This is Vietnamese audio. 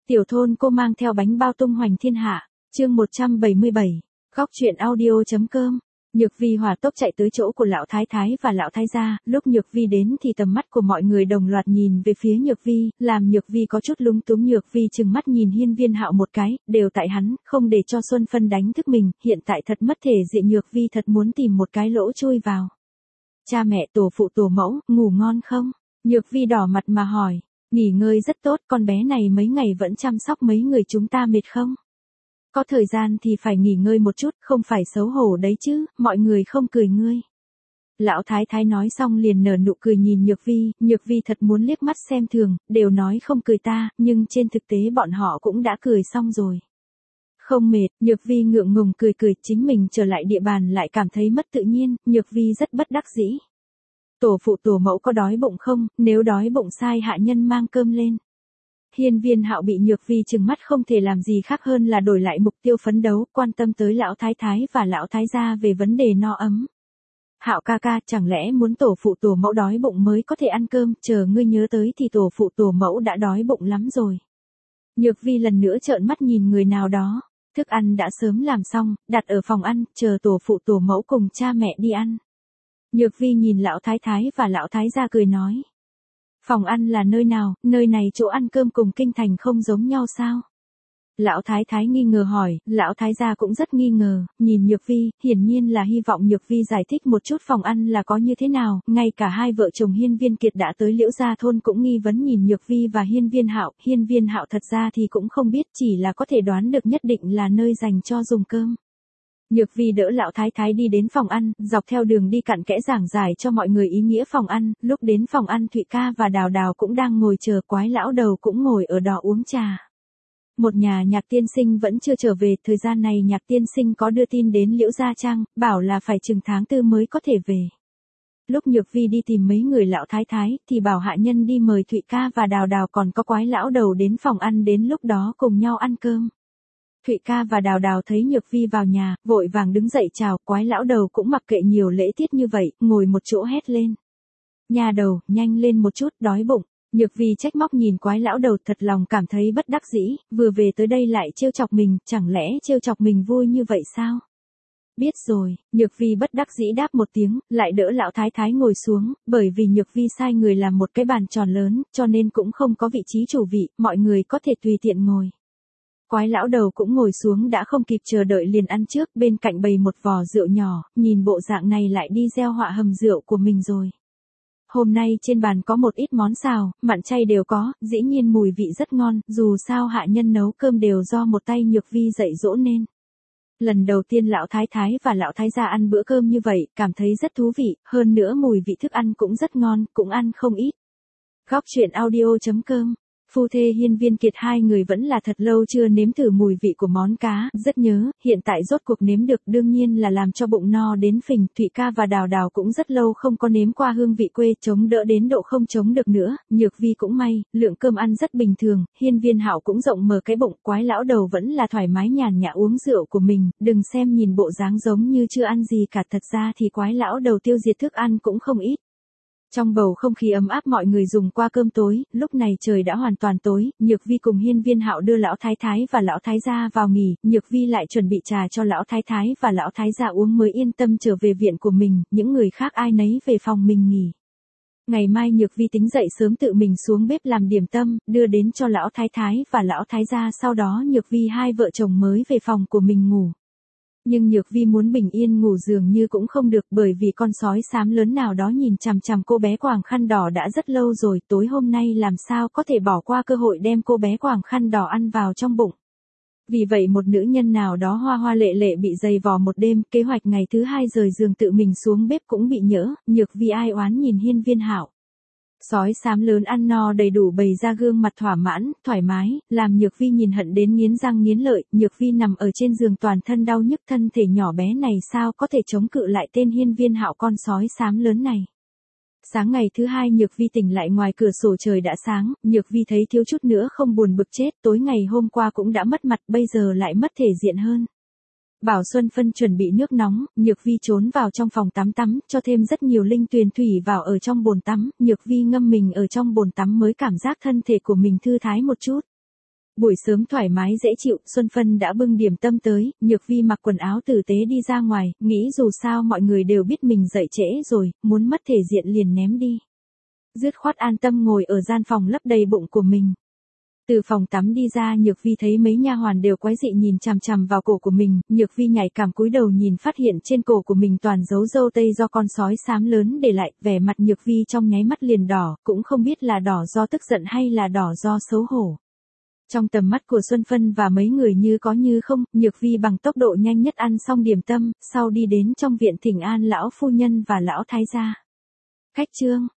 Tiểu thôn cô mang theo bánh bao tung hoành thiên hạ, chương 177, góc truyện audio.com. Nhược Vi hỏa tốc chạy tới chỗ của lão thái thái và lão thái gia, lúc Nhược Vi đến thì tầm mắt của mọi người đồng loạt nhìn về phía Nhược Vi, làm Nhược Vi có chút lúng túng. Nhược Vi trừng mắt nhìn Hiên Viên Hạo một cái, đều tại hắn, không để cho Xuân Phân đánh thức mình, hiện tại thật mất thể diện. Nhược Vi thật muốn tìm một cái lỗ chui vào. Cha mẹ, tổ phụ tổ mẫu, ngủ ngon không? Nhược Vi đỏ mặt mà hỏi. Nghỉ ngơi rất tốt, con bé này mấy ngày vẫn chăm sóc mấy người chúng ta mệt không? Có thời gian thì phải nghỉ ngơi một chút, không phải xấu hổ đấy chứ, mọi người không cười ngươi. Lão thái thái nói xong liền nở nụ cười nhìn Nhược Vi thật muốn liếc mắt xem thường, đều nói không cười ta, nhưng trên thực tế bọn họ cũng đã cười xong rồi. Không mệt, Nhược Vi ngượng ngùng cười, chính mình trở lại địa bàn lại cảm thấy mất tự nhiên, Nhược Vi rất bất đắc dĩ. Tổ phụ tổ mẫu có đói bụng không, nếu đói bụng sai hạ nhân mang cơm lên. Hiên Viên Hạo bị Nhược Vi trừng mắt không thể làm gì khác hơn là đổi lại mục tiêu phấn đấu, quan tâm tới lão thái thái và lão thái gia về vấn đề no ấm. Hạo ca ca, chẳng lẽ muốn tổ phụ tổ mẫu đói bụng mới có thể ăn cơm, chờ ngươi nhớ tới thì tổ phụ tổ mẫu đã đói bụng lắm rồi. Nhược Vi lần nữa trợn mắt nhìn người nào đó, thức ăn đã sớm làm xong, đặt ở phòng ăn, chờ tổ phụ tổ mẫu cùng cha mẹ đi ăn. Nhược Vi nhìn lão thái thái và lão thái gia cười nói. Phòng ăn là nơi nào, nơi này chỗ ăn cơm cùng kinh thành không giống nhau sao? Lão thái thái nghi ngờ hỏi, lão thái gia cũng rất nghi ngờ, nhìn Nhược Vi, hiển nhiên là hy vọng Nhược Vi giải thích một chút phòng ăn là có như thế nào, ngay cả hai vợ chồng Hiên Viên Kiệt đã tới Liễu Gia thôn cũng nghi vấn nhìn Nhược Vi và Hiên Viên Hạo thật ra thì cũng không biết, chỉ là có thể đoán được nhất định là nơi dành cho dùng cơm. Nhược Vi đỡ lão thái thái đi đến phòng ăn, dọc theo đường đi cặn kẽ giảng giải cho mọi người ý nghĩa phòng ăn, lúc đến phòng ăn Thụy ca và Đào Đào cũng đang ngồi chờ, Quái lão đầu cũng ngồi ở đó uống trà. Một nhà Nhạc tiên sinh vẫn chưa trở về, thời gian này Nhạc tiên sinh có đưa tin đến Liễu Gia Trang, bảo là phải chừng tháng 4 mới có thể về. Lúc Nhược Vi đi tìm mấy người lão thái thái, thì bảo hạ nhân đi mời Thụy ca và Đào Đào còn có Quái lão đầu đến phòng ăn, đến lúc đó cùng nhau ăn cơm. Thụy ca và Đào Đào thấy Nhược Vi vào nhà, vội vàng đứng dậy chào, Quái lão đầu cũng mặc kệ nhiều lễ tiết như vậy, ngồi một chỗ hét lên. Nhà đầu, nhanh lên một chút, đói bụng. Nhược Vi trách móc nhìn Quái lão đầu, thật lòng cảm thấy bất đắc dĩ, vừa về tới đây lại trêu chọc mình, chẳng lẽ trêu chọc mình vui như vậy sao? Biết rồi, Nhược Vi bất đắc dĩ đáp một tiếng, lại đỡ lão thái thái ngồi xuống, bởi vì Nhược Vi sai người làm một cái bàn tròn lớn, cho nên cũng không có vị trí chủ vị, mọi người có thể tùy tiện ngồi. Quái lão đầu cũng ngồi xuống, đã không kịp chờ đợi liền ăn trước, bên cạnh bày một vò rượu nhỏ, nhìn bộ dạng này lại đi gieo họa hầm rượu của mình rồi. Hôm nay trên bàn có một ít món xào, mặn chay đều có, dĩ nhiên mùi vị rất ngon, dù sao hạ nhân nấu cơm đều do một tay Nhược Vi dạy dỗ nên. Lần đầu tiên lão thái thái và lão thái gia ăn bữa cơm như vậy, cảm thấy rất thú vị, hơn nữa mùi vị thức ăn cũng rất ngon, cũng ăn không ít. Góc truyện audio.com. Phu thê Hiên Viên Kiệt hai người vẫn là thật lâu chưa nếm thử mùi vị của món cá, rất nhớ, hiện tại rốt cuộc nếm được, đương nhiên là làm cho bụng no đến phình. Thụy ca và Đào Đào cũng rất lâu không có nếm qua hương vị quê, chống đỡ đến độ không chống được nữa. Nhược Vi cũng may, lượng cơm ăn rất bình thường, Hiên Viên Hạo cũng rộng mở cái bụng, Quái lão đầu vẫn là thoải mái nhàn nhã uống rượu của mình, đừng xem nhìn bộ dáng giống như chưa ăn gì cả, thật ra thì Quái lão đầu tiêu diệt thức ăn cũng không ít. Trong bầu không khí ấm áp mọi người dùng qua cơm tối, lúc này trời đã hoàn toàn tối, Nhược Vi cùng Hiên Viên Hạo đưa lão thái thái và lão thái gia vào nghỉ, Nhược Vi lại chuẩn bị trà cho lão thái thái và lão thái gia uống mới yên tâm trở về viện của mình, những người khác ai nấy về phòng mình nghỉ. Ngày mai Nhược Vi tính dậy sớm tự mình xuống bếp làm điểm tâm, đưa đến cho lão thái thái và lão thái gia, sau đó Nhược Vi hai vợ chồng mới về phòng của mình ngủ. Nhưng Nhược Vi muốn bình yên ngủ dường như cũng không được, bởi vì con sói xám lớn nào đó nhìn chằm chằm cô bé quàng khăn đỏ đã rất lâu rồi, tối hôm nay làm sao có thể bỏ qua cơ hội đem cô bé quàng khăn đỏ ăn vào trong bụng. Vì vậy một nữ nhân nào đó hoa hoa lệ lệ bị giày vò một đêm, kế hoạch ngày thứ hai rời giường tự mình xuống bếp cũng bị nhỡ. Nhược Vi ai oán nhìn Hiên Viên Hạo. Sói xám lớn ăn no đầy đủ bày ra gương mặt thỏa mãn, thoải mái, làm Nhược Vi nhìn hận đến nghiến răng nghiến lợi. Nhược Vi nằm ở trên giường toàn thân đau nhức, thân thể nhỏ bé này sao có thể chống cự lại tên Hiên Viên Hạo con sói xám lớn này. Sáng ngày thứ hai Nhược Vi tỉnh lại, ngoài cửa sổ trời đã sáng, Nhược Vi thấy thiếu chút nữa không buồn bực chết, tối ngày hôm qua cũng đã mất mặt, bây giờ lại mất thể diện hơn. Bảo Xuân Phân chuẩn bị nước nóng, Nhược Vi trốn vào trong phòng tắm, cho thêm rất nhiều linh tuyền thủy vào ở trong bồn tắm, Nhược Vi ngâm mình ở trong bồn tắm mới cảm giác thân thể của mình thư thái một chút. Buổi sớm thoải mái dễ chịu, Xuân Phân đã bưng điểm tâm tới, Nhược Vi mặc quần áo tử tế đi ra ngoài, nghĩ dù sao mọi người đều biết mình dậy trễ rồi, muốn mất thể diện liền ném đi. Dứt khoát an tâm ngồi ở gian phòng lấp đầy bụng của mình. Từ phòng tắm đi ra, Nhược Vi thấy mấy nha hoàn đều quái dị nhìn chằm chằm vào cổ của mình, Nhược Vi nhạy cảm cúi đầu nhìn phát hiện trên cổ của mình toàn dấu râu tây do con sói xám lớn để lại, vẻ mặt Nhược Vi trong nháy mắt liền đỏ, cũng không biết là đỏ do tức giận hay là đỏ do xấu hổ. Trong tầm mắt của Xuân Phân và mấy người như có như không, Nhược Vi bằng tốc độ nhanh nhất ăn xong điểm tâm, sau đi đến trong viện thỉnh an lão phu nhân và lão thái gia. Khách trương,